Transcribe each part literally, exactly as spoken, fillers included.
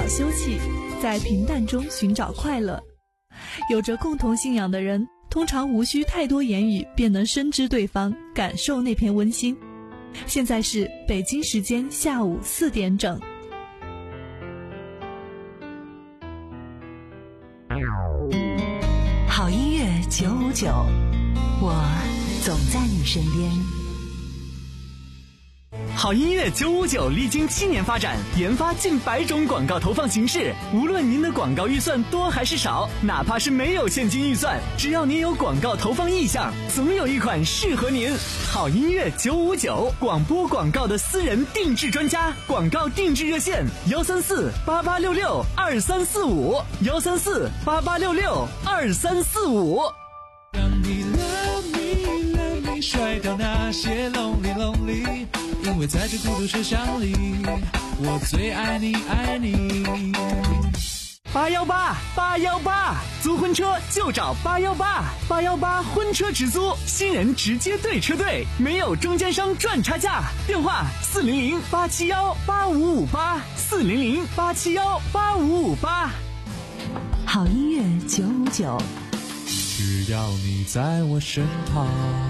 找休憩，在平淡中寻找快乐。有着共同信仰的人，通常无需太多言语便能深知对方，感受那片温馨。现在是北京时间下午四点整。 好音乐九五九，我总在你身边。 好音乐九五九历经七年发展，研发近百种广告投放形式。无论您的广告预算多还是少，哪怕是没有现金预算，只要您有广告投放意向，总有一款适合您。好音乐九五九，广播广告的私人定制专家，广告定制热线幺三四八八六六二三四五幺三四八八六六二三四五。 让你 love me love me， 甩掉那些 lonely lonely。因为在这孤独车厢里，我最爱你爱你。 八幺八八幺八，租婚车就找八幺八八幺八婚车直租，新人直接对车队，没有中间商赚差价。电话四零零八七幺八五五八四零零八七幺八五五八。 好音乐九五九， 只要你在我身旁。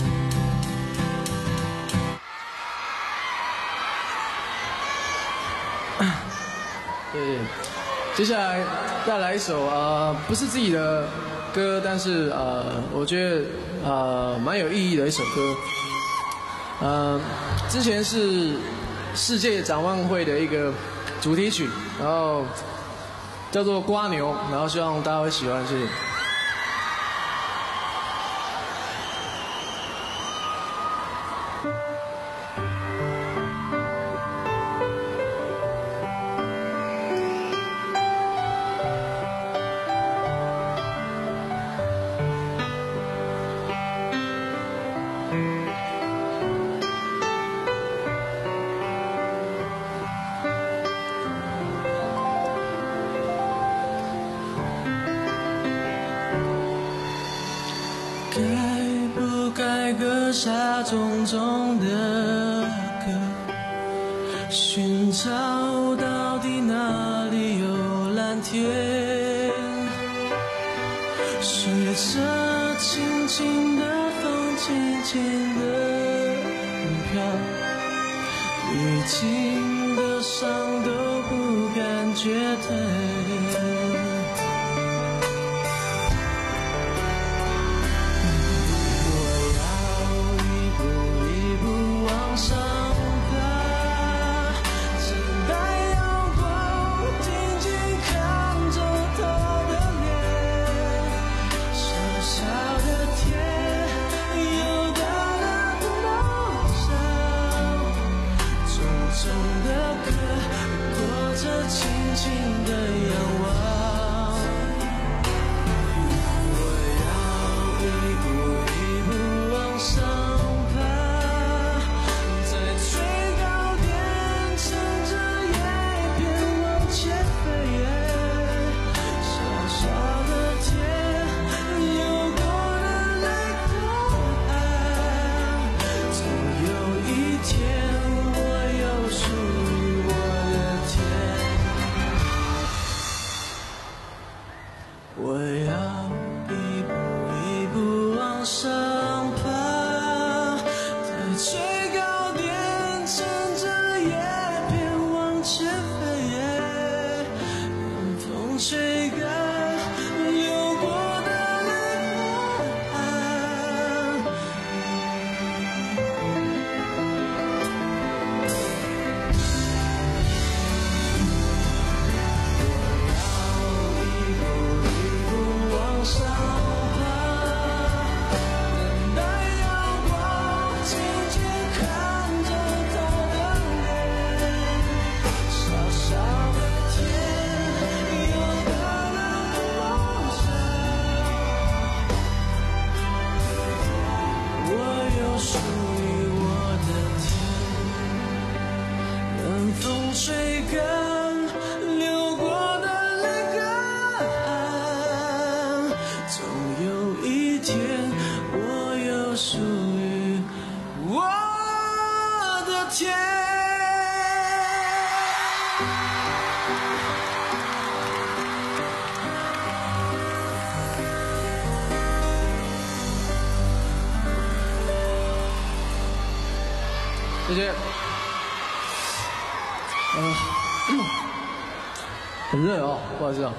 对，接下来带来一首呃不是自己的歌，但是呃我觉得呃蛮有意义的一首歌。呃，之前是世界展望会的一个主题曲，然后叫做《瓜牛》，然后希望大家会喜欢，谢谢。 该不该割下重重的歌，寻找到底哪里有蓝天，随着轻轻的风轻轻的飘，历经的伤都不感觉疼。 谢谢。呃，很热哦，不好意思啊。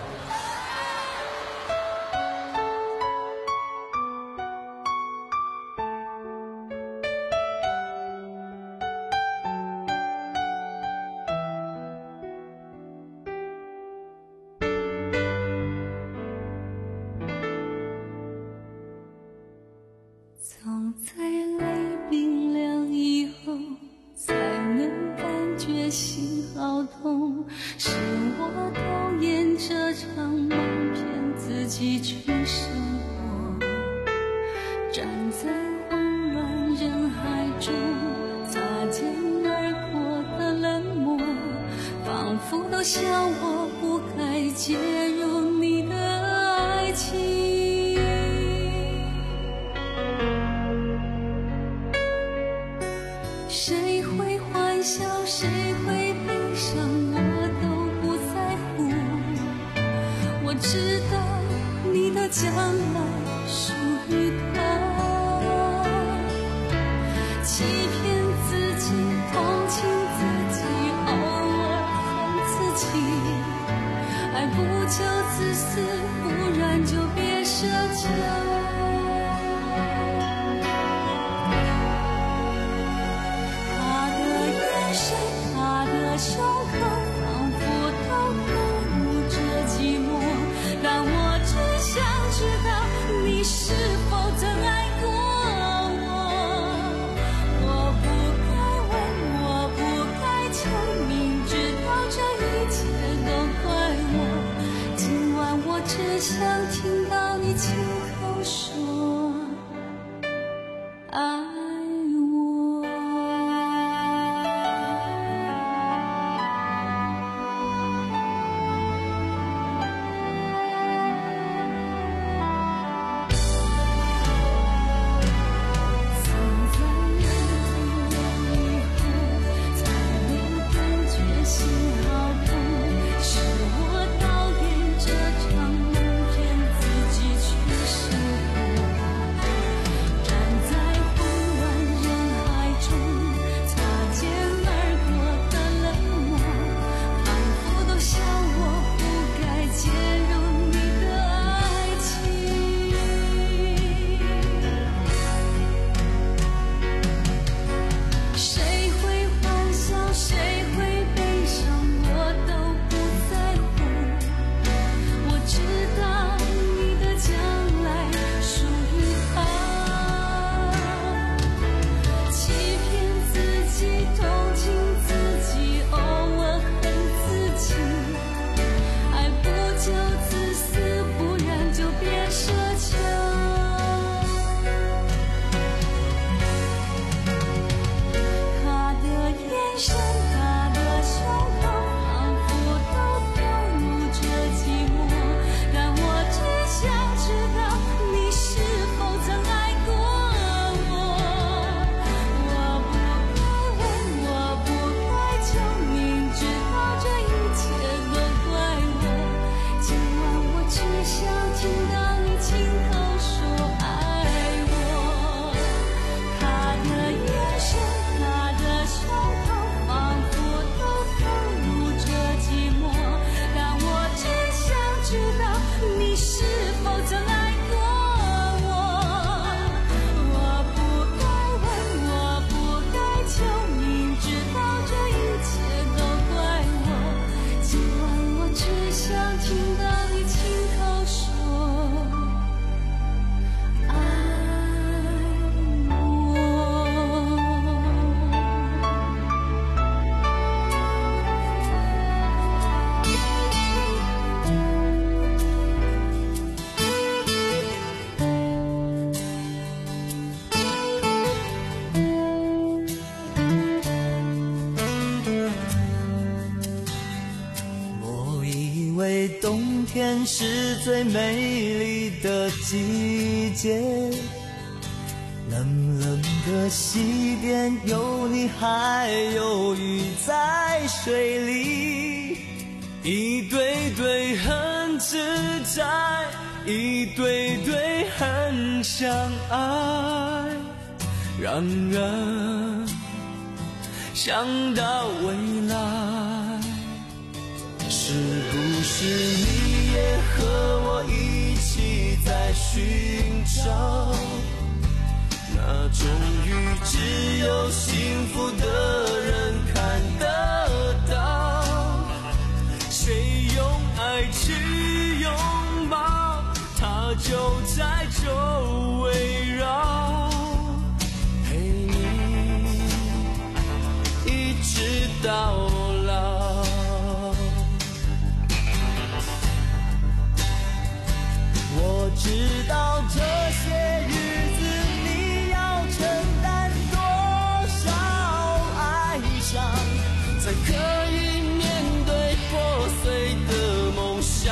总在泪冰凉以后才能感觉心好痛，是我导演这场梦，骗自己去生活，站在慌乱人海中，擦肩而过的冷漠，仿佛都笑我不该介入你的爱情。谁会欢笑，谁会悲伤，我都不在乎。我知道你的将来属于他，欺骗自己，同情自己，偶尔恨自己，爱不就自私，不然就别奢求。胸口仿佛都投入这寂寞，但我只想知道你是否曾爱过我。我不该问，我不该求，明知道这一切都怪我。今晚我只想听到你亲口说爱。 冬天是最美丽的季节，冷冷的西边有你还有鱼在水里，一对对很自在，一对对很相爱。然而想到未来，是不是你也和我一起在寻找那种雨只有幸福的人看得到？谁用爱去拥抱，它就在周围绕，陪你一直到老。我知道这些日子你要承担多少哀伤，才可以面对破碎的梦想。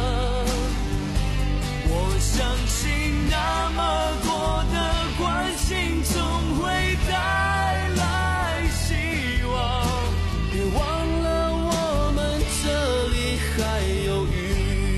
我相信那么多的关心总会带来希望，别忘了我们这里还有雨。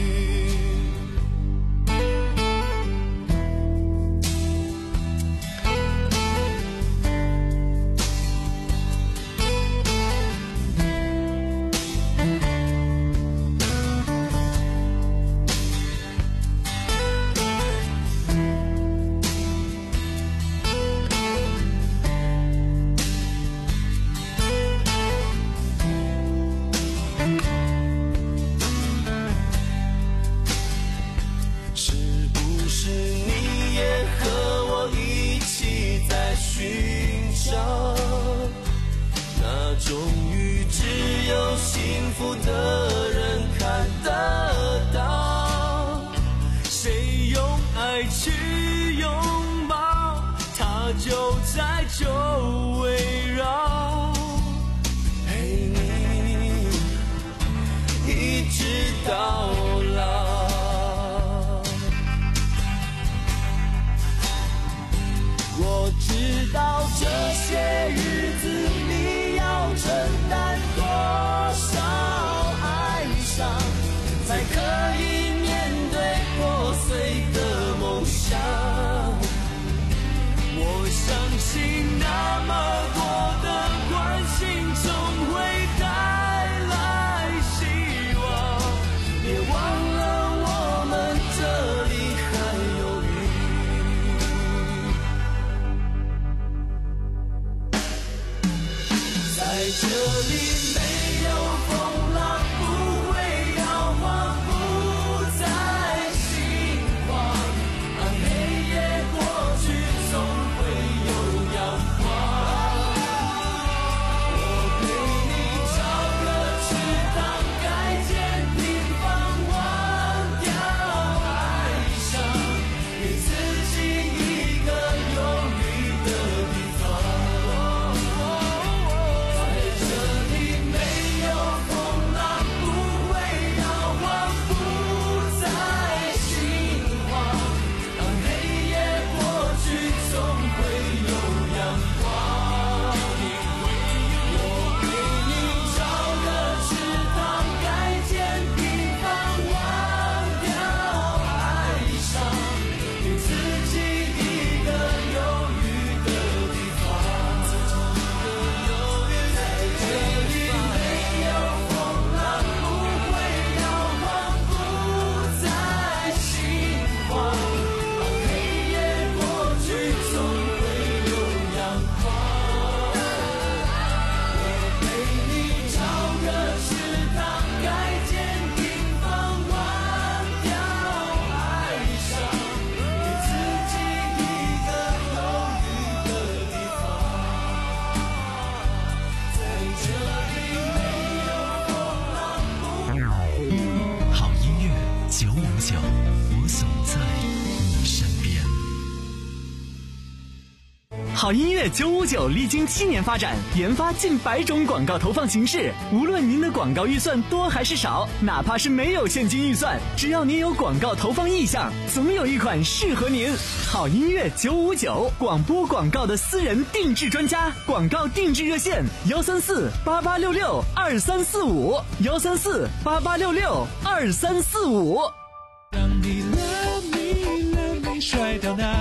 好音乐九五九历经七年发展，研发近百种广告投放形式。无论您的广告预算多还是少，哪怕是没有现金预算，只要您有广告投放意向，总有一款适合您。好音乐九五九，广播广告的私人定制专家，广告定制热线幺三四八八六六二三四五幺三四八八六六二三四五。 当你 love me love me 帅到哪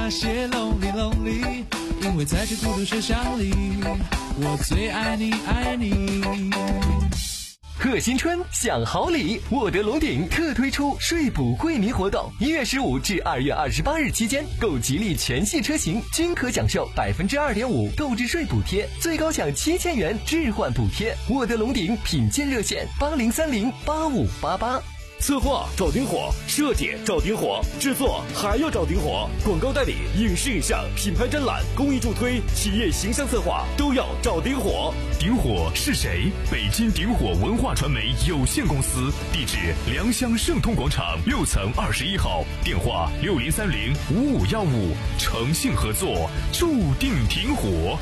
那些 lonely lonely， 因为在这孤独学校里，我最爱你爱你。 贺新春享好礼，沃德龙鼎特推出税补惠民活动，一月十五至二月二十八日期间，购吉利全系车型均可享受百分之二点五购置税补贴，最高享七千元置换补贴。沃德龙鼎品鉴热线八零三零八五八八。 策划找丁火，设计找丁火，制作还要找丁火，广告代理、影视影像、品牌展览、公益助推、企业形象策划都要找丁火。 丁火是谁？北京丁火文化传媒有限公司，地址良乡盛通广场六层二十一号，电话六零三零五五幺五，诚信合作，注定挺火。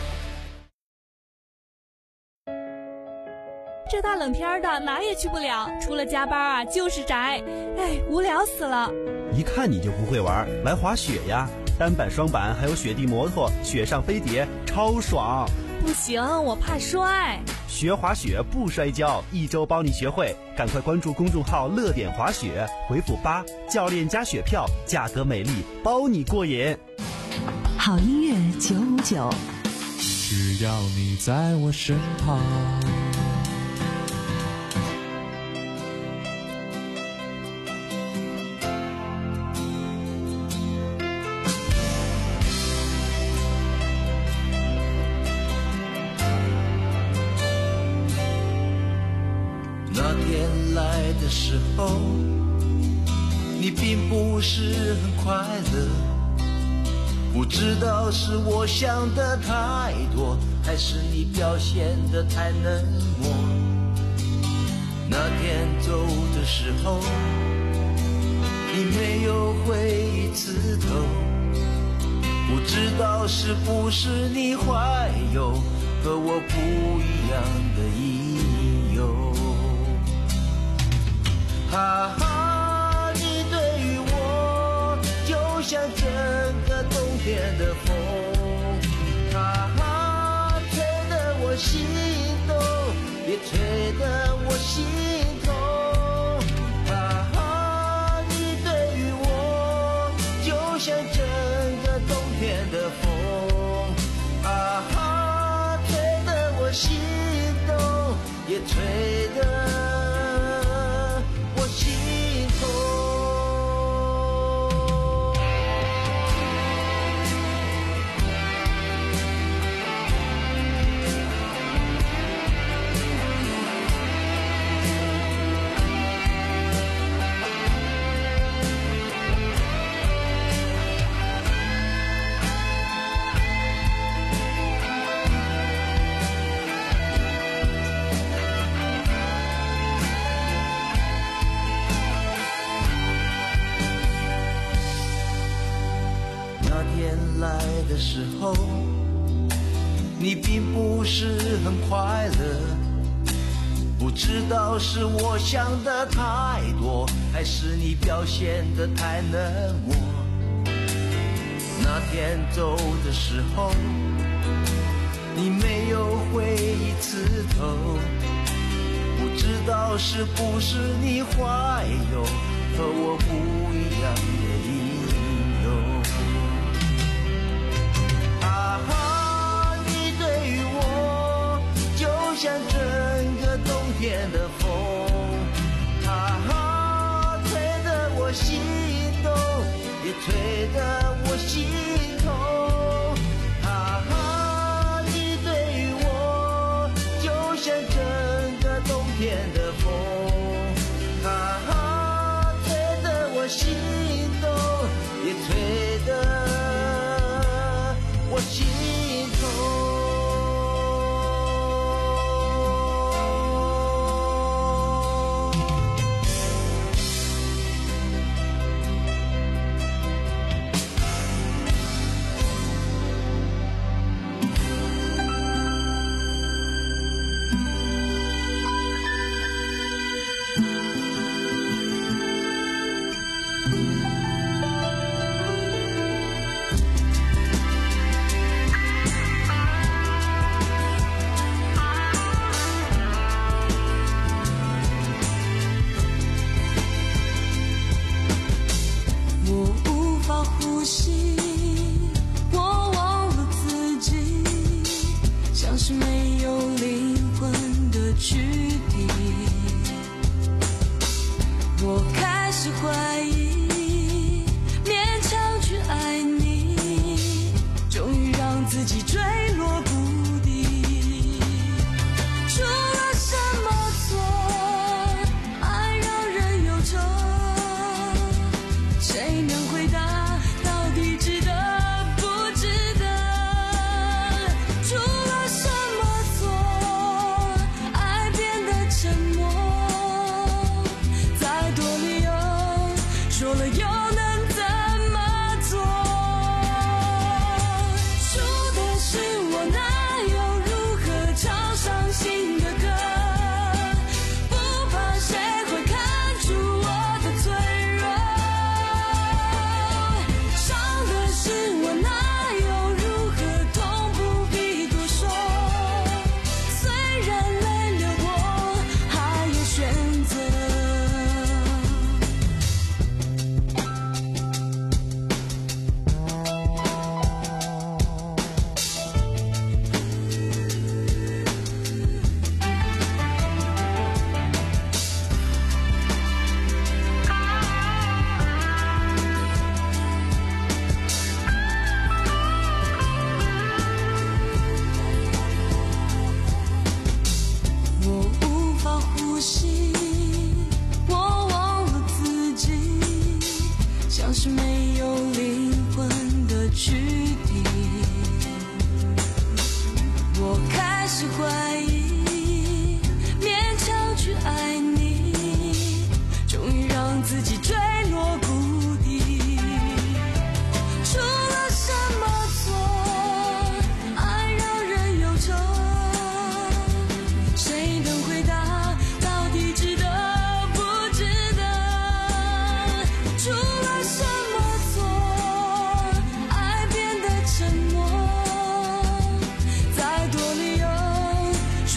这大冷天的哪也去不了，除了加班啊就是宅，哎，无聊死了。 一看你就不会玩，来滑雪呀，单板双板还有雪地摩托，雪上飞碟超爽。 不行，我怕摔。 学滑雪不摔跤，一周包你学会，赶快关注公众号乐点滑雪，回复八，教练加雪票，价格美丽，包你过瘾。 好音乐九五九， 只要你在我身旁。 的时候，你并不是很快乐，不知道是我想的太多，还是你表现的太冷漠。那天走的时候，你没有回一次头，不知道是不是你怀有和我不一样的理由。哈哈，你对于我就像整个冬天的风，哈哈，吹得我心动，也吹得我心痛。哈哈，你对于我就像整个冬天的风，哈哈，吹得我心动，也吹得的时候，你并不是很快乐，不知道是我想的太多，还是你表现的太冷漠。那天走的时候，你没有回一次头，不知道是不是你怀有和我不一样的理由。哈哈，你对于我就像整个冬天的风，哈哈，吹得我心动，也吹得我心痛。哈哈，你对于我就像整个冬天的风，哈哈，吹得我心动，也吹得我心痛。 让自己坠落谷底。出了什么错，爱让人忧愁，谁能回答到底值得不值得？出了什么错，爱变得沉默，再多理由说了又能怎么做？输的是我，哪有如何唱伤心的歌？不怕谁会看出我的脆弱，伤的是我，哪有如何痛不必多说？虽然泪流过，还有选择。我无法呼吸，我忘了自己，像是没有灵魂的躯体。我开始怀疑，勉强去爱你，终于让自己坠落谷底。出了什么错，爱让人忧愁，谁能回答到底值得不值得？出了什么错，爱变得沉默，再多理由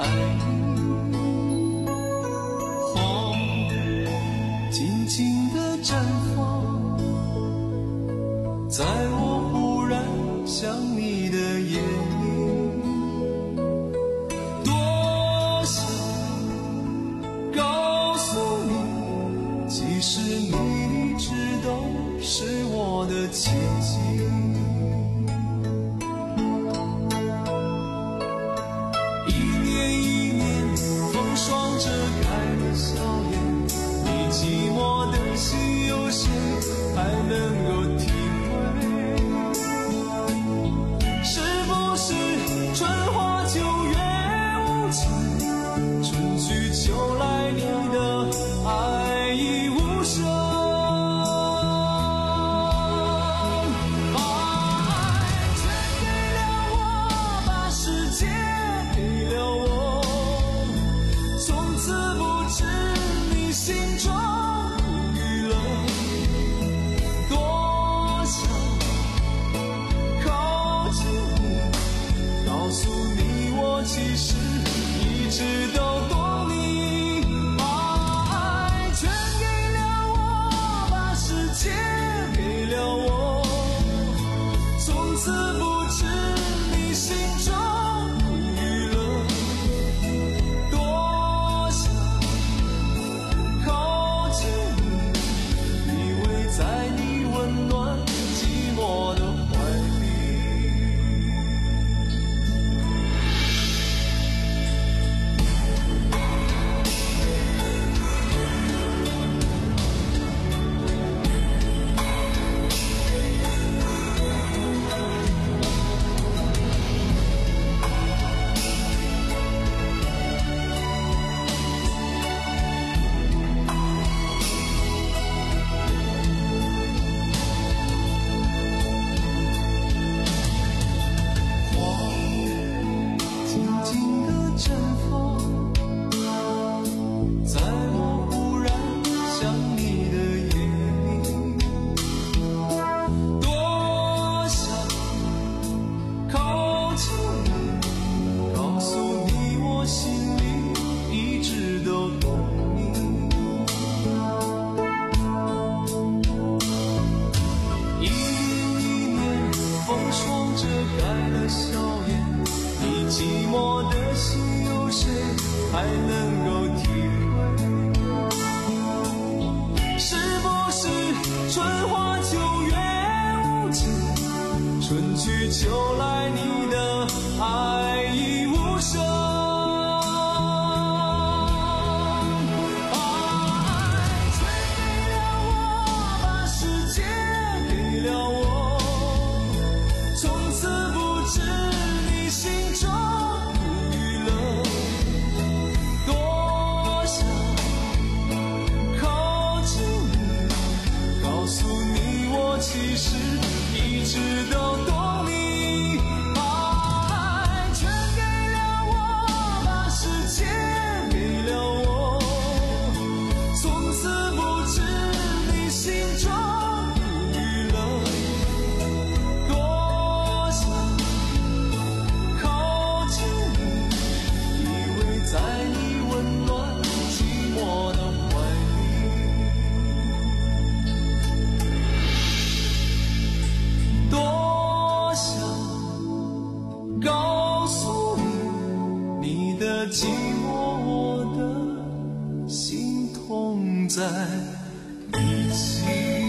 爱你。火静静地绽放，在我忽然想你的夜里，多想告诉你，其实你一直都是我的奇迹。一年一年风霜遮盖了笑颜，你寂寞的心有谁还能够体会？是不是春花秋月无情，春去秋来你的爱已无声？其实一直都懂你，把爱全给了我，把世界给了我，从此不知你心中娱乐，多想靠近你，依偎在你温暖寂寞的怀里。还能够体会，是不是春花秋月无情，春去秋来你的爱已无声？其实一直都懂你，把爱全给了我，把世界给了我，从此不知你心中娱乐，多想靠近你，依偎在你温暖寂寞的怀里。多想告诉你，你的寂寞，我的心痛在一起。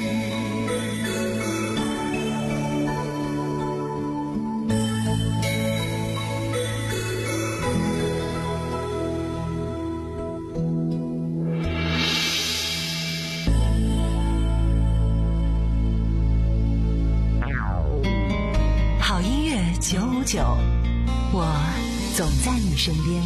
九五九，我总在你身边。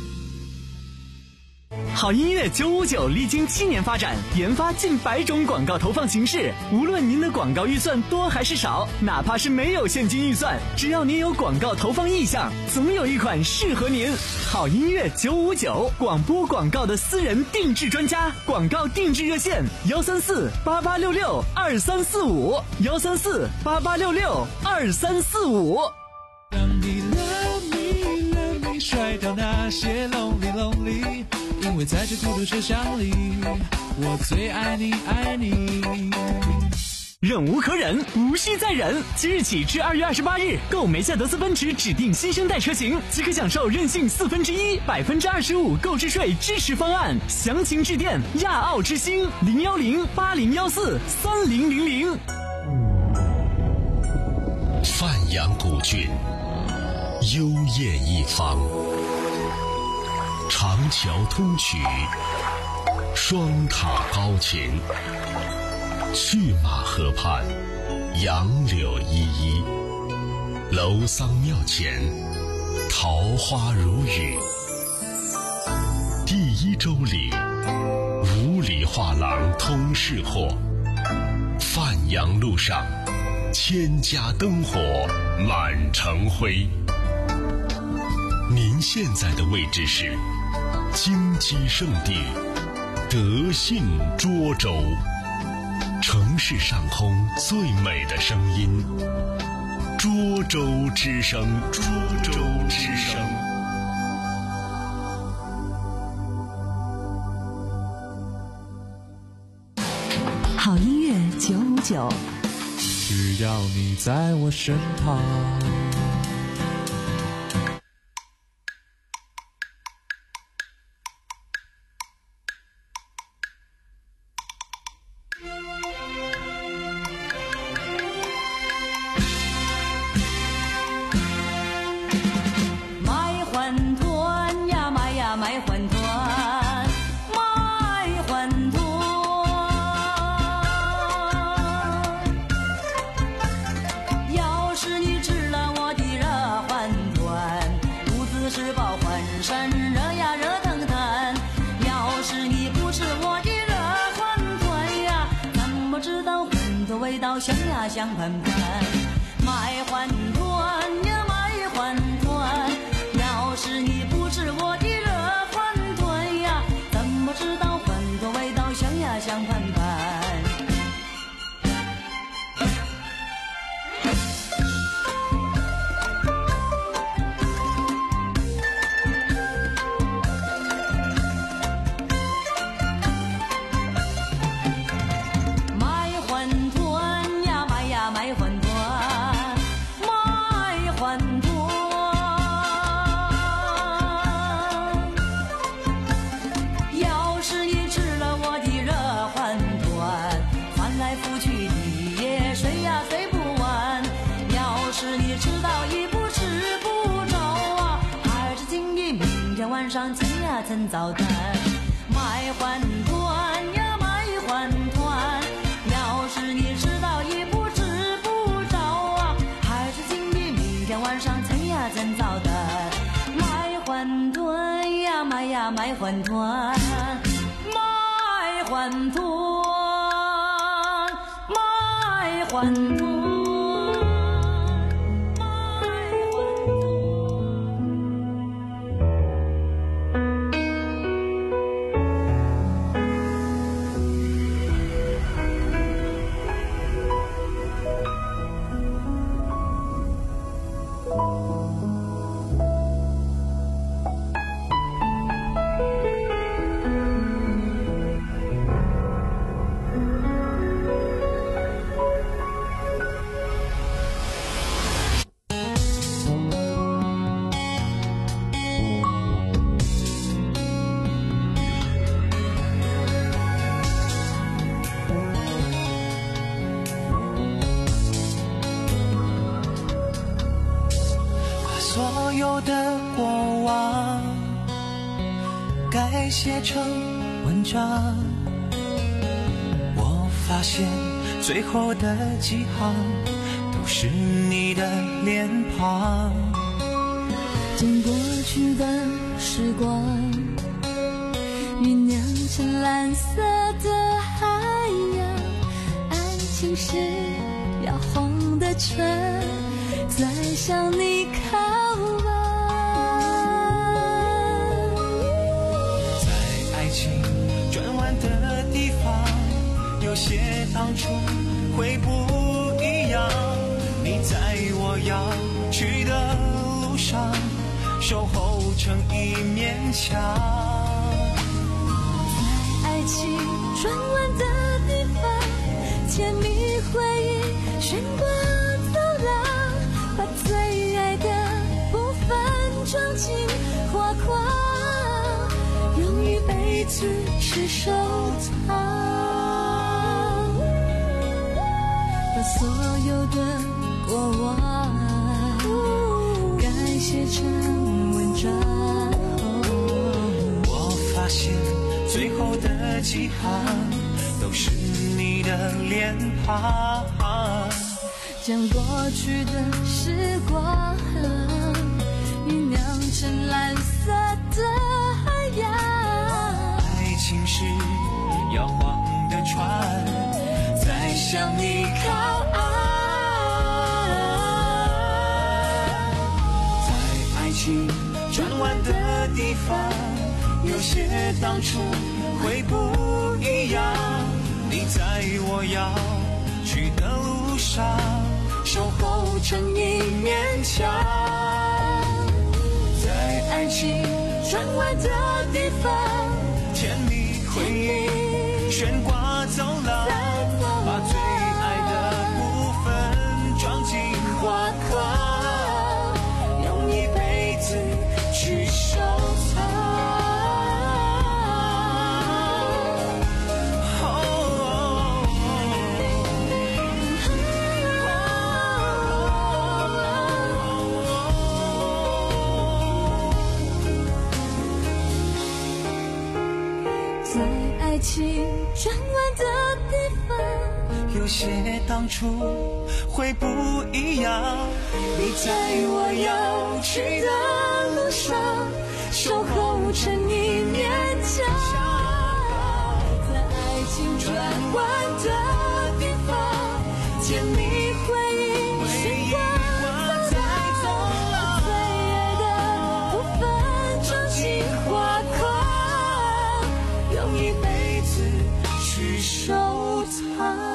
好音乐九五九历经七年发展，研发近百种广告投放形式。无论您的广告预算多还是少，哪怕是没有现金预算，只要您有广告投放意向，总有一款适合您。好音乐九五九，广播广告的私人定制专家，广告定制热线：幺三四八八六六二三四五，幺三四八八六六二三四五。 让你 love me love me 帅到哪那些 lonely lonely， 因为在这孤独车厢里，我最爱你爱你。 忍无可忍，无需再忍。即日起至二月二十八日，购梅赛德斯奔驰指定新生代车型，即可享受任性四分之一、百分之二十五购置税支持方案。详情致电亚奥之星零幺零八零幺四三零零零。 范阳古郡，幽艳一方，长桥通衢，双塔高擎。去马河畔，杨柳依依，楼桑庙前，桃花如雨。第一周里，五里画廊通市货，范阳路上，千家灯火满城辉。您现在的位置是金鸡圣地德信涿州。城市上空最美的声音，涿州之声，涿州之声。 好音乐九五九， 只要你在我身旁。 香呀香喷喷，卖欢团呀卖欢团，要是你不吃我的热欢团呀，怎么知道欢团味道香呀香喷喷？上蹭呀蹭早餐，卖欢团呀卖欢团，要是你知道一不吃不着啊，还是今天明天晚上蹭呀蹭早餐，卖欢团呀卖呀卖欢团，卖欢团卖欢团。 所有的过往该写成文章，我发现最后的几行都是你的脸庞。 将过去的时光酝酿成蓝色的海洋，爱情是摇晃的船，在向你靠岸。 在爱情转弯的地方，有些当初会不一样。你在我要去的路上， 守候成一面墙。 在爱情转弯的地方，甜蜜回忆悬挂走廊，把最爱的部分装进画框，用一辈子去收藏。把所有的过往改写成文章， 我发现最后的几行都是你的脸庞， 将过去的时光酝酿成蓝色的海洋。 爱情是摇晃的船，在向你靠岸。在爱情转弯的地方，有些当初会不一样。你在我要去的路上，守候成一面墙。在爱情转弯的地方，甜蜜回忆悬挂走廊，把最爱的部分装进画框，用一辈子去收藏。 爱情转弯的地方， 有些当初会不一样。你在我要去的路上，守候成一面墙。 在爱情转弯的地方，甜蜜回忆悬挂在走廊，最爱的部分装进画框，用一辈子去收藏。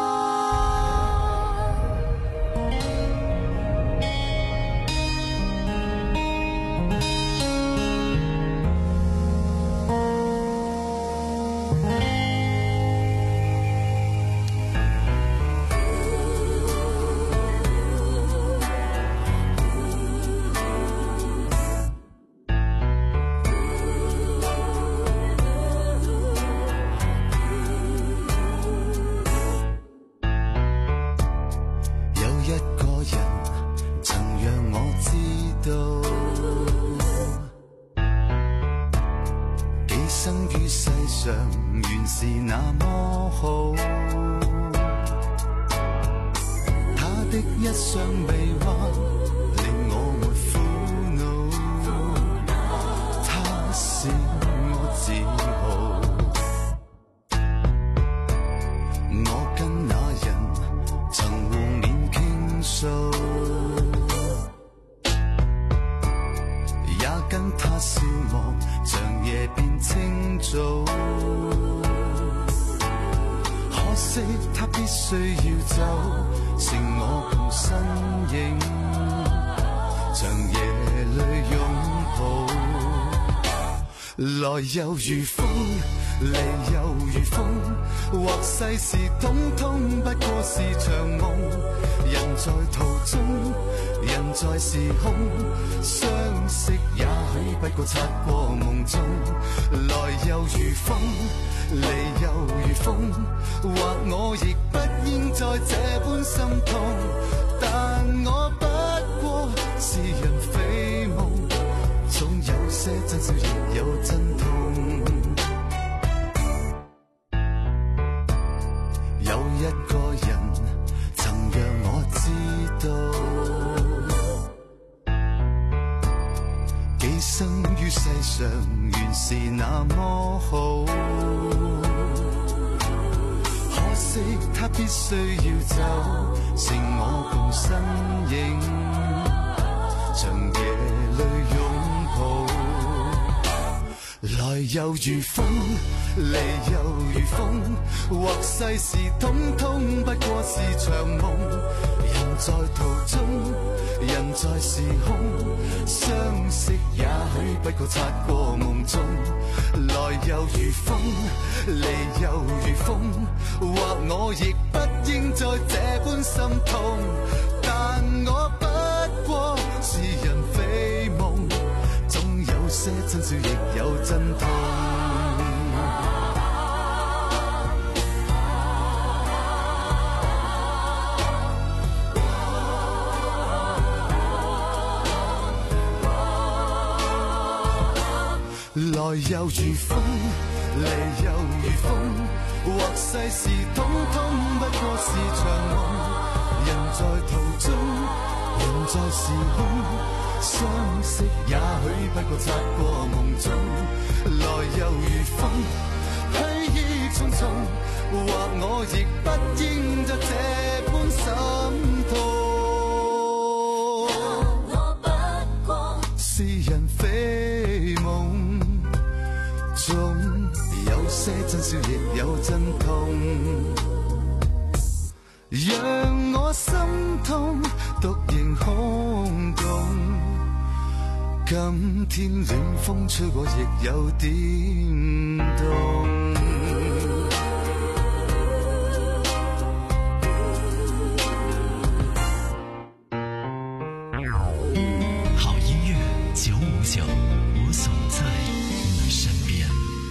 是那麼好，他的一雙臂彎令我沒苦惱，他使我自豪。我跟那人曾互勉傾訴，也跟他笑望長夜變清早。可惜他必須要走，剩我共身影，長夜裏擁抱。來又如風，離又如風，或世事通通不過是場夢。人在途中，人在時空，相識也許不過擦過夢中。來又如風，離又如風，或我亦不應再這般心痛，但我不過是人非夢，總有些真笑亦有真痛。有一個人曾讓我知道，寄生於世上原是那麼好。可惜他必須要走，剩我共身影，長夜裏擁抱。 來猶如風，離猶如風，或世事通通不過是場夢。人在途中，人在時空，相識也許不過擦過夢中。來猶如風，離猶如風，或我亦不應再這般心痛，但我不過是人非夢，總有些真笑亦有真痛。來猶如風，離猶如風，或世事通通不過是場夢。人在途中，人在時空，相識也許不過擦過夢中。來猶如風，去意匆匆，或我亦不應再這般心痛。我不過是人非夢，總有些真笑亦有真痛，讓我心痛獨仍空洞。今天暖風吹過亦有點凍。 好音樂九五九，我總在你身邊。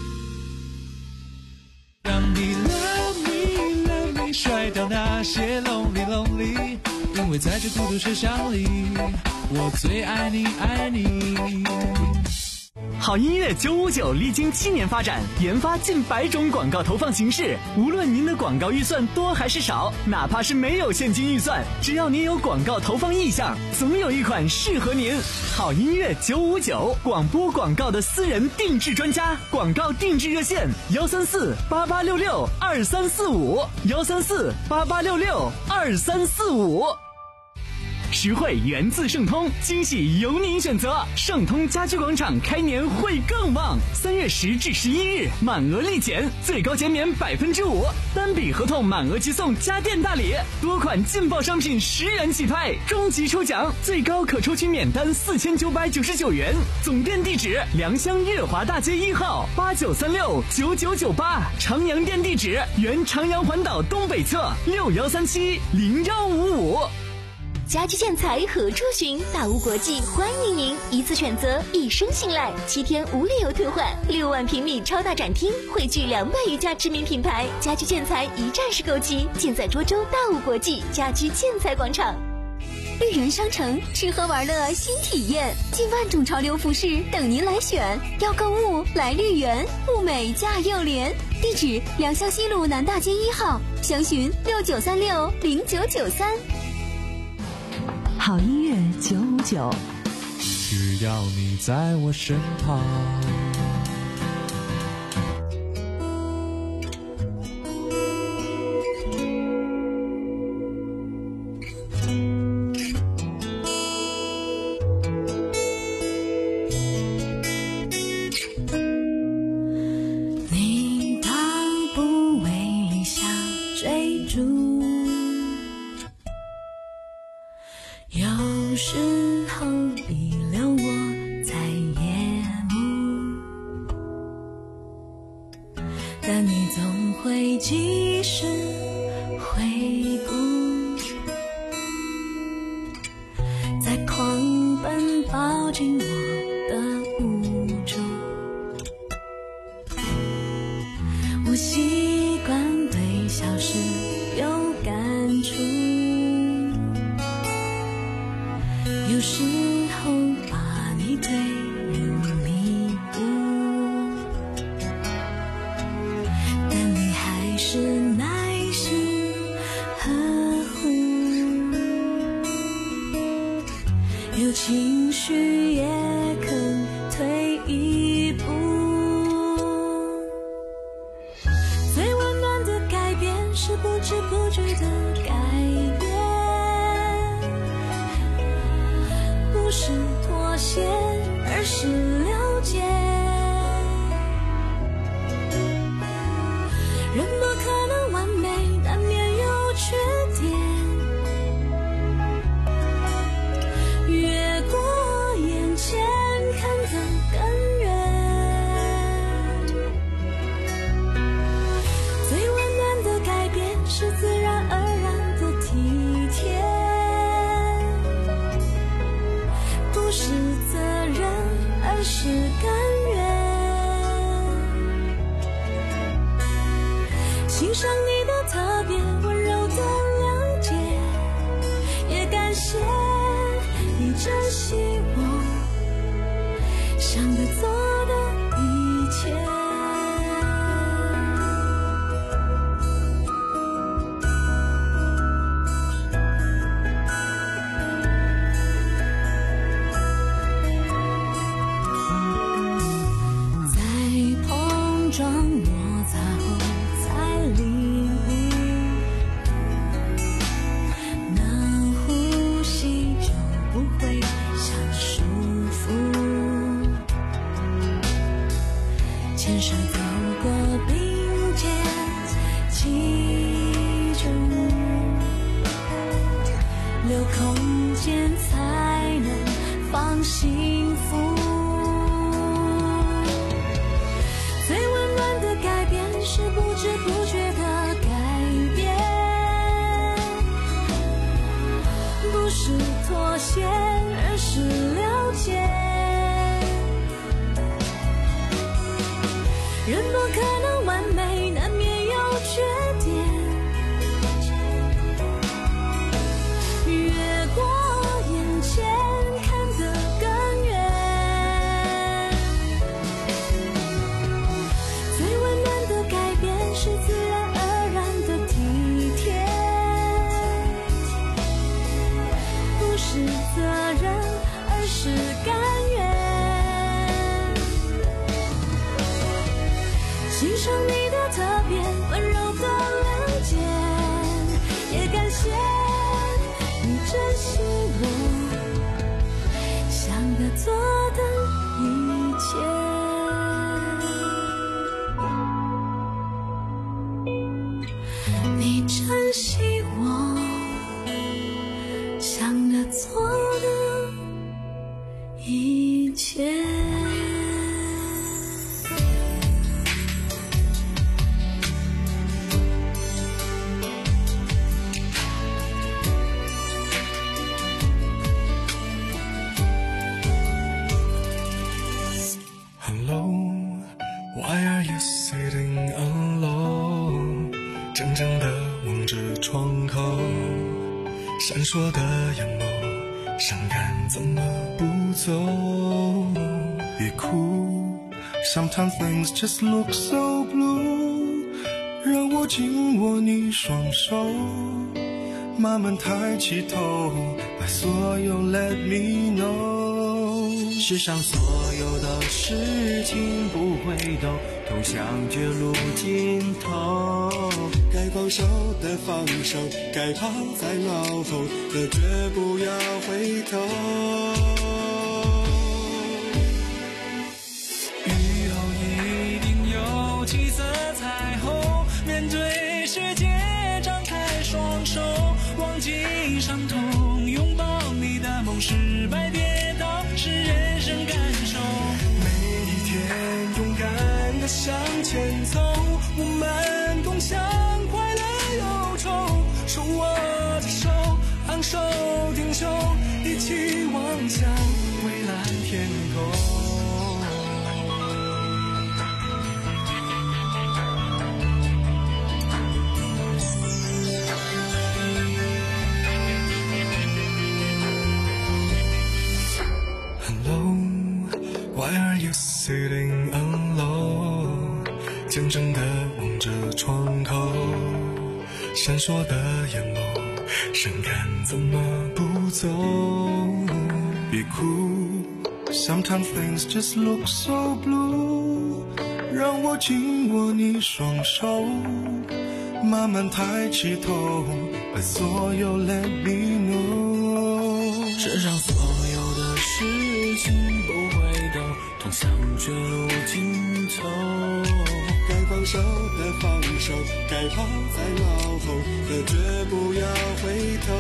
讓你 love me love me 甩掉那些 lonely lonely， 因為在這孤獨車廂裡，我最愛你愛你。 好音乐九五九历经七年发展，研发近百种广告投放形式。无论您的广告预算多还是少，哪怕是没有现金预算，只要您有广告投放意向，总有一款适合您。好音乐九五九，广播广告的私人定制专家，广告定制热线：幺三四八八六六二三四五，幺三四八八六六二三四五。实惠源自盛通，惊喜由您选择。盛通家居广场开年会更旺，三月十至十一日满额立减，最高减免百分之五，单笔合同满额即送家电大礼，多款劲爆商品十元起拍，终极抽奖最高可抽取免单四千九百九十九元。总店地址：良乡月华大街一号八九三六九九九八，长阳店地址：原长阳环岛东北侧六幺三七零幺五五。 家居建材何处寻？大屋国际欢迎您，一次选择，一生信赖，七天无理由退换，六万平米超大展厅，汇聚两百余家知名品牌，家居建材一站式购齐，尽在涿州大屋国际家居建材广场。绿园商城，吃喝玩乐新体验，近万种潮流服饰等您来选。要购物来绿园，物美价又廉。地址：良乡西路南大街一号，详询六九三六零九九三。 好音乐九五九， 只要你在我身旁。 你当不为理想追逐，有时候遗留我在夜幕，但你总会及时回顾，在狂奔抱紧我的无助。我习惯对小事有感触，有时候把你推入迷雾，但你还是耐心呵护，有情绪也肯退一步。最温暖的改变是不知不觉的改变，不欣赏你的特别温柔的了解，也感谢你珍惜我想的做的一切。撞摩擦后才领悟，能呼吸就不会想束缚，牵手走过并肩记住，留空间才能放幸福。是不知不觉的改变，不是妥协，而是了解。人不可能完美，难免有缺点，越过眼前看得更远。最温暖的改变是自然而然的体贴，不是责任，而是甘愿。欣赏你的特别温柔的了解，也感谢你珍惜我想的做的一切。你珍惜我想的做的一切。 Hello, why are you sitting alone?怔怔地望着窗口，闪烁的眼眸，伤感怎么不走？别哭 ，Sometimes things just look so blue。让我紧握你双手，慢慢抬起头，把所有 let me know。 世上所有的事情不回头，通向绝路尽头。 该放手的放手，该抛在脑后的绝不要回头。 雨后一定有七色彩虹，面对世界张开双手，忘记伤痛，拥抱你的梦，失败跌倒是人生感受。 每一天勇敢地向前走，我们共享快乐忧愁，手握着手，昂首挺胸，一起望向蔚蓝天空。Hello, why are you sitting alone?怔怔地望着窗口，闪烁的眼眸，伤感怎么不走？别哭 ，Sometimes things just look so blue。让我紧握你双手，慢慢抬起头，把所有 let me know。 世上所有的事情不回头，通向绝路尽头。 该放手的放手，该抛在脑后的绝不要回头。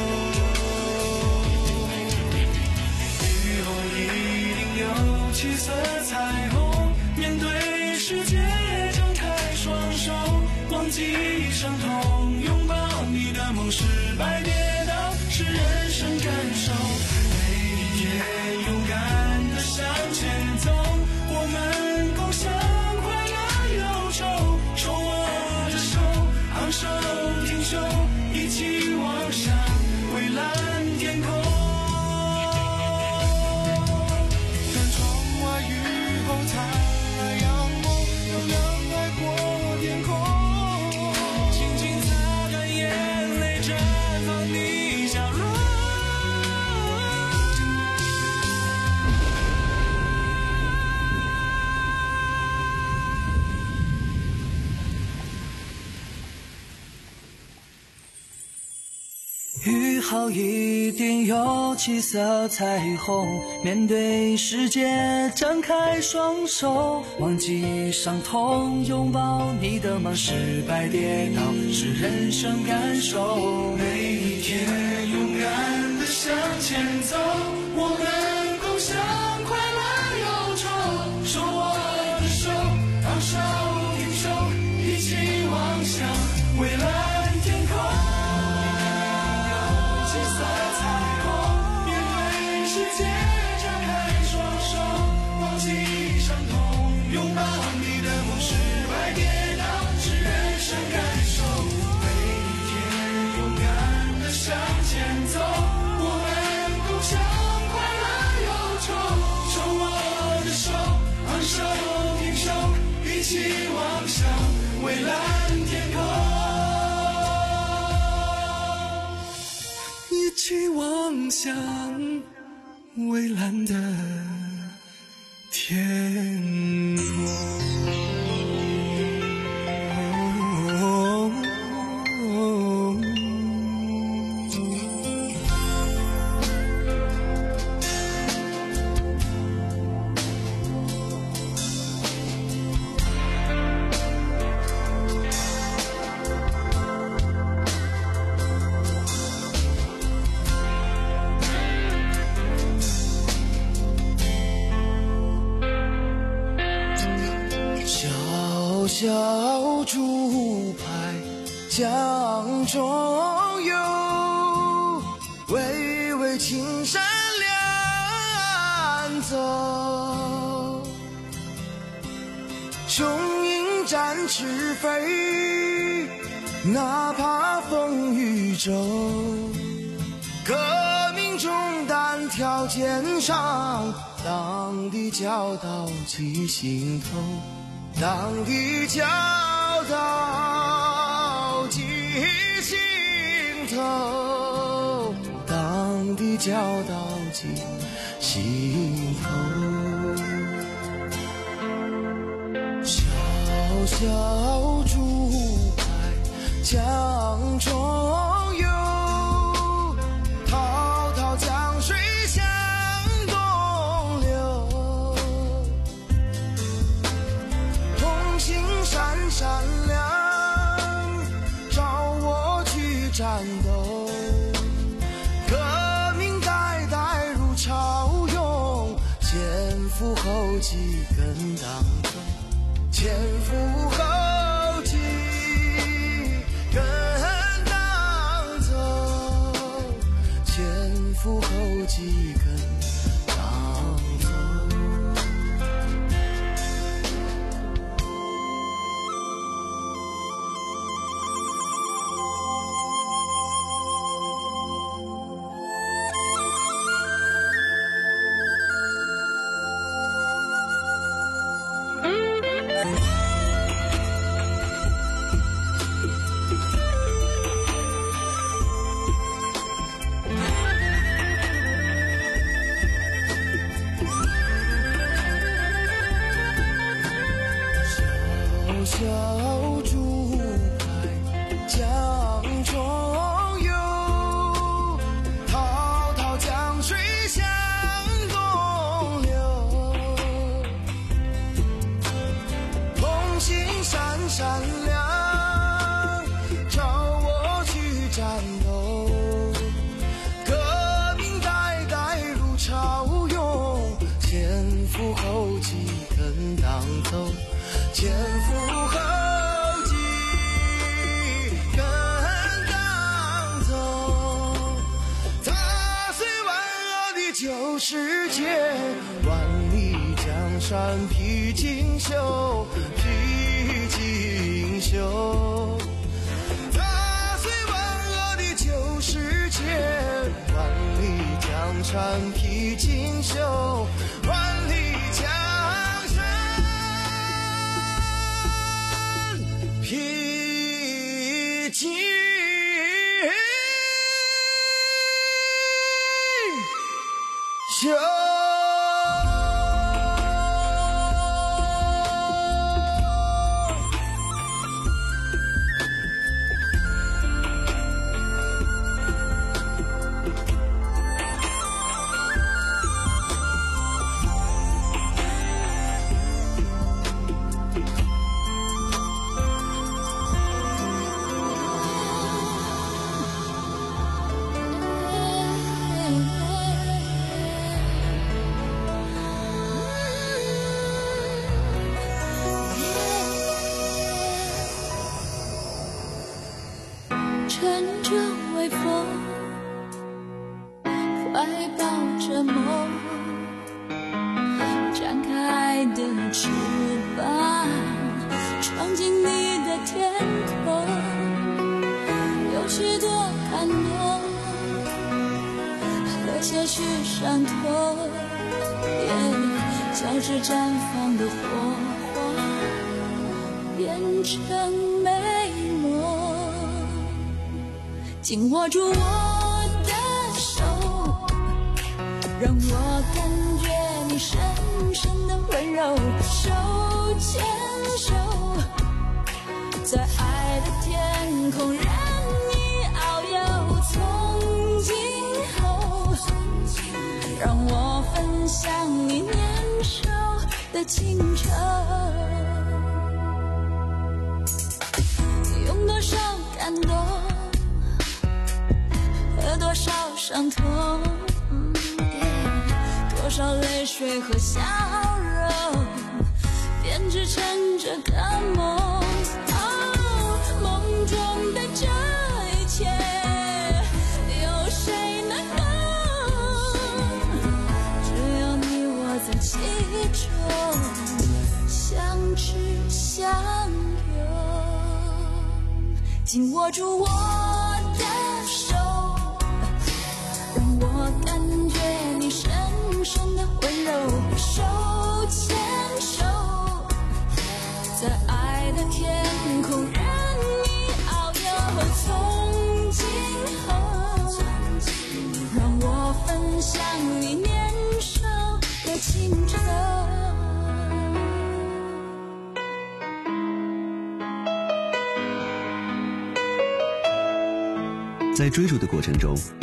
雨后一定有七色彩虹，面对世界张开双手，忘记伤痛，拥抱你的梦，失败跌倒是人生感受。每一天勇敢地向前走，我们共享快乐忧愁，手握着手， 雨后一定有七色彩虹，面对世界张开双手，忘记伤痛，拥抱你的梦，失败跌倒是人生感受。 每一天勇敢地向前走，我们共享快乐忧愁，手握着手，昂首挺胸，一起望向蔚蓝天空。七色彩虹，面对世界张开双手，忘记伤痛，拥抱你的梦，失败跌倒是人生感受。每一天勇敢地向前走，我们共享快乐忧愁，手握着手，昂首挺胸，一起望向蔚蓝天空，一起望向蔚蓝的天空。 小竹排江中游，巍巍青山两岸走，雄鹰展翅飞，哪怕风雨骤，革命中单挑肩上，党的教导记心头，党的教导记心头，党的教导记心头。小小竹排江中游，滔滔江水向东流，同心闪闪亮，召我去战斗，革命代代如潮涌，前赴后继跟党走，前赴后继跟党走，前赴后继跟党走。小竹排江中游，滔滔江水向东流，同心闪闪亮，召我去战斗，革命代代如潮涌，前赴后继跟党走，前赴后继跟党走，踏碎万恶的旧世界，万里江山披锦绣，披锦绣。踏碎万恶的旧世界，万里江山披锦绣，万里江披锦绣。 翅膀，闯进你的天空，有许多感动和些许伤痛，交织绽放的火花变成美梦，紧握住我的手，让我感觉你深深的温柔，手牵手，在爱的天空任你遨游，从今后让我分享你年少的清澈，用多少感动和多少伤痛，多少泪水和笑容编织成这个梦，哦，梦中的这一切有谁能懂，只有你我在其中相知相拥，紧握住我的手，让我感觉你深深的温柔，手牵手，在爱的天空任你遨游，从今后让我分享你年少的清澈。 在追逐的过程中，